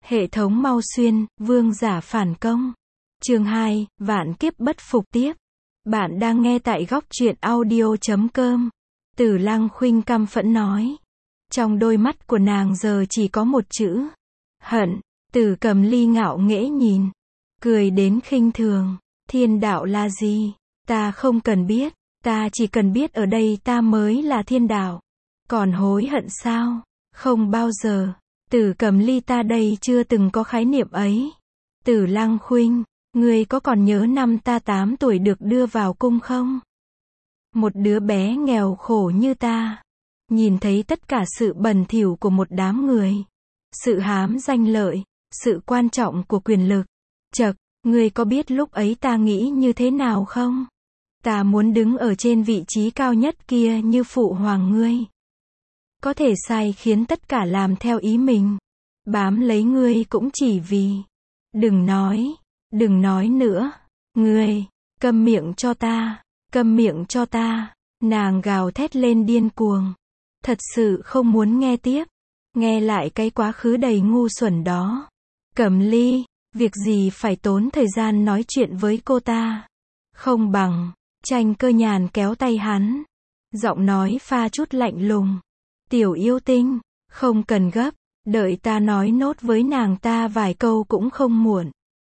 Hệ thống mau xuyên, vương giả phản công. Chương 2, vạn kiếp bất phục tiếp. Bạn đang nghe tại góc truyện audio.com. Tử Lăng Khuynh căm phẫn nói. Trong đôi mắt của nàng giờ chỉ có một chữ. Hận. Tử Cầm Ly ngạo nghễ nhìn. Cười đến khinh thường. Thiên đạo là gì? Ta không cần biết. Ta chỉ cần biết ở đây ta mới là thiên đạo. Còn hối hận sao? Không bao giờ. Tử Cầm Ly ta đây chưa từng có khái niệm ấy. Tử Lăng Khuynh, ngươi có còn nhớ năm ta 8 tuổi được đưa vào cung không? Một đứa bé nghèo khổ như ta, nhìn thấy tất cả sự bẩn thỉu của một đám người, sự hám danh lợi, sự quan trọng của quyền lực. Chậc, ngươi có biết lúc ấy ta nghĩ như thế nào không? Ta muốn đứng ở trên vị trí cao nhất kia như phụ hoàng ngươi. Có thể sai khiến tất cả làm theo ý mình. Bám lấy ngươi cũng chỉ vì. Đừng nói nữa. Ngươi, câm miệng cho ta, câm miệng cho ta. Nàng gào thét lên điên cuồng. Thật sự không muốn nghe tiếp. Nghe lại cái quá khứ đầy ngu xuẩn đó. Cầm Ly, việc gì phải tốn thời gian nói chuyện với cô ta. Không bằng, Tranh Cơ Nhàn kéo tay hắn. Giọng nói pha chút lạnh lùng. Tiểu yêu tinh, không cần gấp, đợi ta nói nốt với nàng ta vài câu cũng không muộn.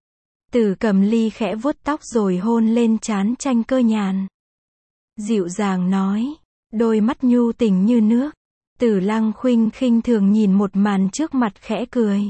Tử Cầm Ly khẽ vuốt tóc rồi hôn lên trán Tranh Cơ Nhàn. Dịu dàng nói, đôi mắt nhu tình như nước. Tử Lăng Khuynh khinh thường nhìn một màn trước mặt khẽ cười.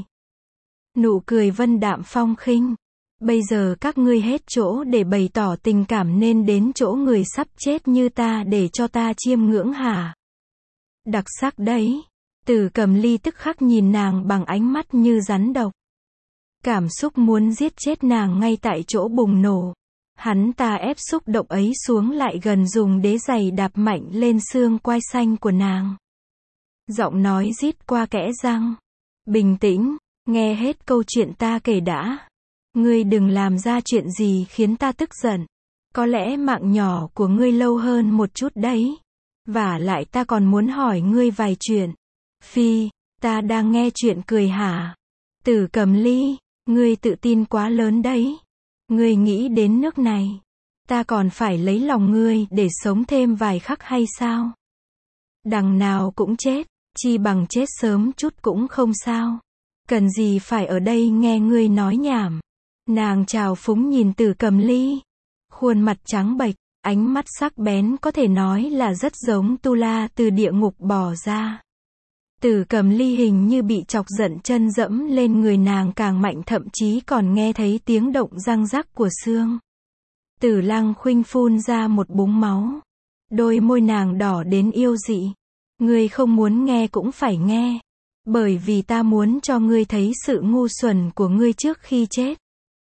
Nụ cười vân đạm phong khinh. Bây giờ các ngươi hết chỗ để bày tỏ tình cảm nên đến chỗ người sắp chết như ta để cho ta chiêm ngưỡng hả? Đặc sắc đấy. Tử Cầm Ly tức khắc nhìn nàng bằng ánh mắt như rắn độc. Cảm xúc muốn giết chết nàng ngay tại chỗ bùng nổ. Hắn ta ép xúc động ấy xuống lại gần dùng đế giày đạp mạnh lên xương quai xanh của nàng. Giọng nói rít qua kẽ răng. Bình tĩnh, nghe hết câu chuyện ta kể đã. Ngươi đừng làm ra chuyện gì khiến ta tức giận. Có lẽ mạng nhỏ của ngươi lâu hơn một chút đấy. Vả lại ta còn muốn hỏi ngươi vài chuyện. Phi, ta đang nghe chuyện cười hả? Tử Cầm Ly, ngươi tự tin quá lớn đấy. Ngươi nghĩ đến nước này, ta còn phải lấy lòng ngươi để sống thêm vài khắc hay sao? Đằng nào cũng chết, chi bằng chết sớm chút cũng không sao. Cần gì phải ở đây nghe ngươi nói nhảm. Nàng trào phúng nhìn Tử Cầm Ly. Khuôn mặt trắng bệch, ánh mắt sắc bén có thể nói là rất giống Tu La từ địa ngục bò ra. Tử Cầm Ly hình như bị chọc giận, chân dẫm lên người nàng càng mạnh, thậm chí còn nghe thấy tiếng động răng rắc của xương. Tử Lăng Khuynh phun ra một búng máu. Đôi môi nàng đỏ đến yêu dị. Ngươi không muốn nghe cũng phải nghe. Bởi vì ta muốn cho ngươi thấy sự ngu xuẩn của ngươi trước khi chết.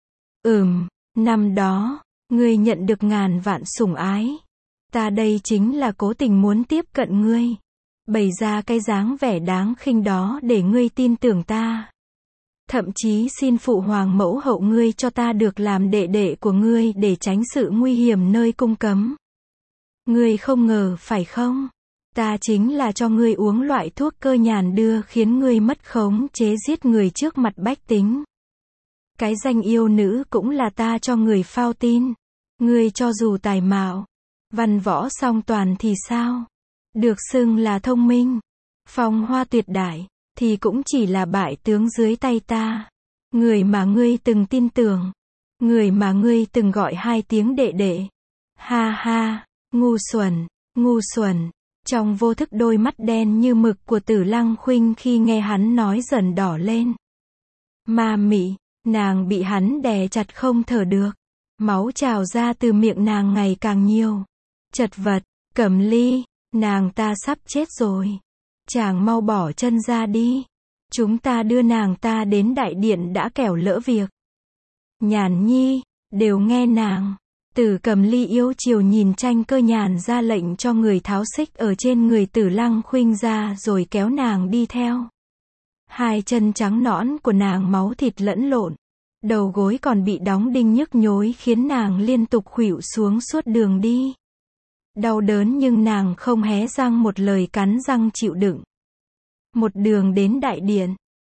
Năm đó, ngươi nhận được ngàn vạn sủng ái. Ta đây chính là cố tình muốn tiếp cận ngươi. Bày ra cái dáng vẻ đáng khinh đó để ngươi tin tưởng ta. Thậm chí xin phụ hoàng mẫu hậu ngươi cho ta được làm đệ đệ của ngươi để tránh sự nguy hiểm nơi cung cấm. Ngươi không ngờ phải không? Ta chính là cho ngươi uống loại thuốc cơ nhàn đưa khiến ngươi mất khống chế giết người trước mặt bách tính. Cái danh yêu nữ cũng là ta cho người phao tin. Ngươi cho dù tài mạo, văn võ song toàn thì sao? Được xưng là thông minh, phong hoa tuyệt đại, thì cũng chỉ là bại tướng dưới tay ta. Người mà ngươi từng tin tưởng, người mà ngươi từng gọi 2 tiếng đệ đệ. Ha ha, ngu xuẩn. Trong vô thức đôi mắt đen như mực của Tử Lăng Khuynh khi nghe hắn nói dần đỏ lên. Ma mị, nàng bị hắn đè chặt không thở được. Máu trào ra từ miệng nàng ngày càng nhiều. Chật vật, Cầm Ly, nàng ta sắp chết rồi. Chàng mau bỏ chân ra đi. Chúng ta đưa nàng ta đến đại điện đã kẻo lỡ việc. Nhàn nhi, đều nghe nàng. Tử Cầm Ly yêu chiều nhìn Tranh Cơ Nhàn ra lệnh cho người tháo xích ở trên người Tử Lăng Khuynh ra rồi kéo nàng đi theo. 2 chân trắng nõn của nàng máu thịt lẫn lộn. Đầu gối còn bị đóng đinh nhức nhối khiến nàng liên tục khuỵu xuống suốt đường đi. Đau đớn nhưng nàng không hé răng một lời, cắn răng chịu đựng. Một đường đến đại điện,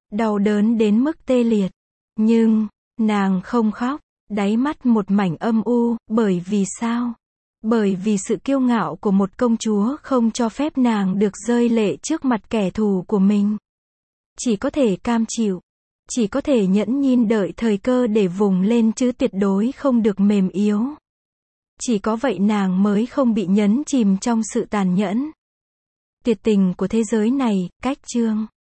đau đớn đến mức tê liệt. Nhưng, nàng không khóc, đáy mắt một mảnh âm u, bởi vì sao? Bởi vì sự kiêu ngạo của một công chúa không cho phép nàng được rơi lệ trước mặt kẻ thù của mình. Chỉ có thể cam chịu, chỉ có thể nhẫn nhịn đợi thời cơ để vùng lên chứ tuyệt đối không được mềm yếu. Chỉ có vậy nàng mới không bị nhấn chìm trong sự tàn nhẫn, tuyệt tình của thế giới này. Cách chương